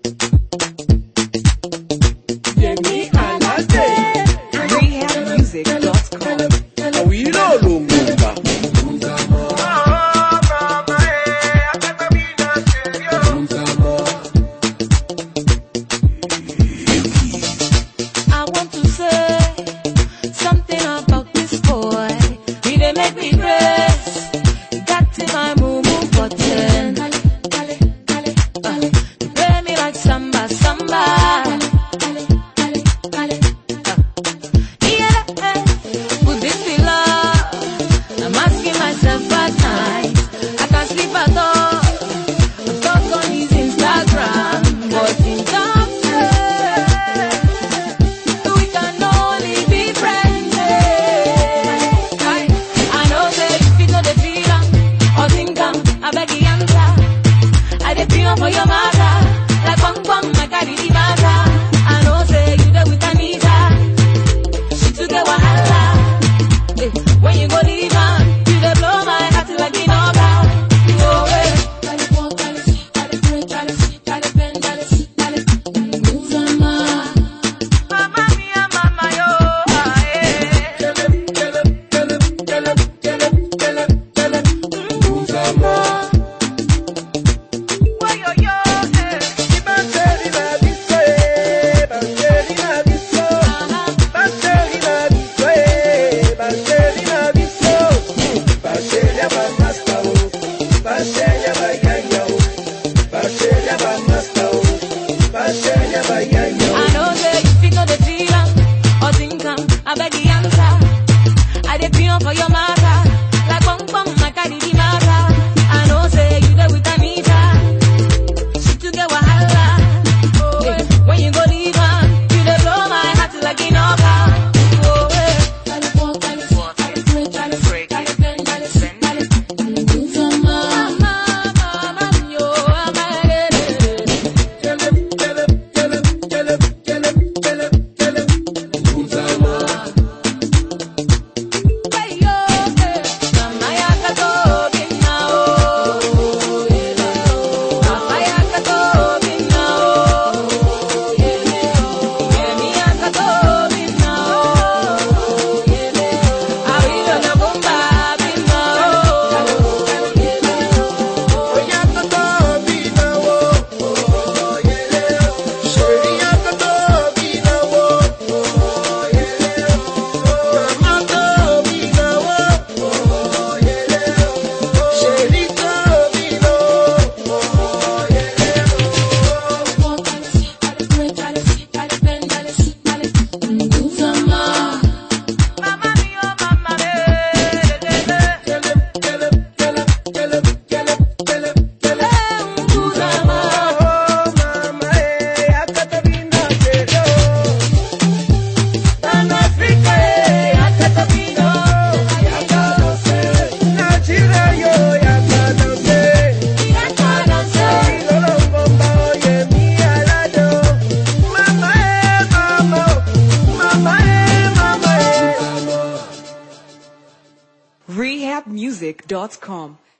Yemi Alade. RehabMusic.com. Awilo Lumumba. I want to say something about this boy. He dey make me grace. Got in my mumu button. Play me like samba, samba. Yeah, would this be love? I'm asking myself at night. I can't sleep at all. I'm stuck on his Instagram, but in we can only be friends. I know that if you know the feeling or think I beg the answer. I dey feel for your mother, like bang bang, I carry the matter. I know say you there with Anita, she to get wahala. When you go leave her, you dey blow my heart like in over. I know that if you know the feeling or think I beg the answer. I dey feel for your matter, like bang bang, I carry the matter. I know say you there with Anita, she to get wahala. When you go leave her, you dey blow my heart like in over. RehabMusic.com.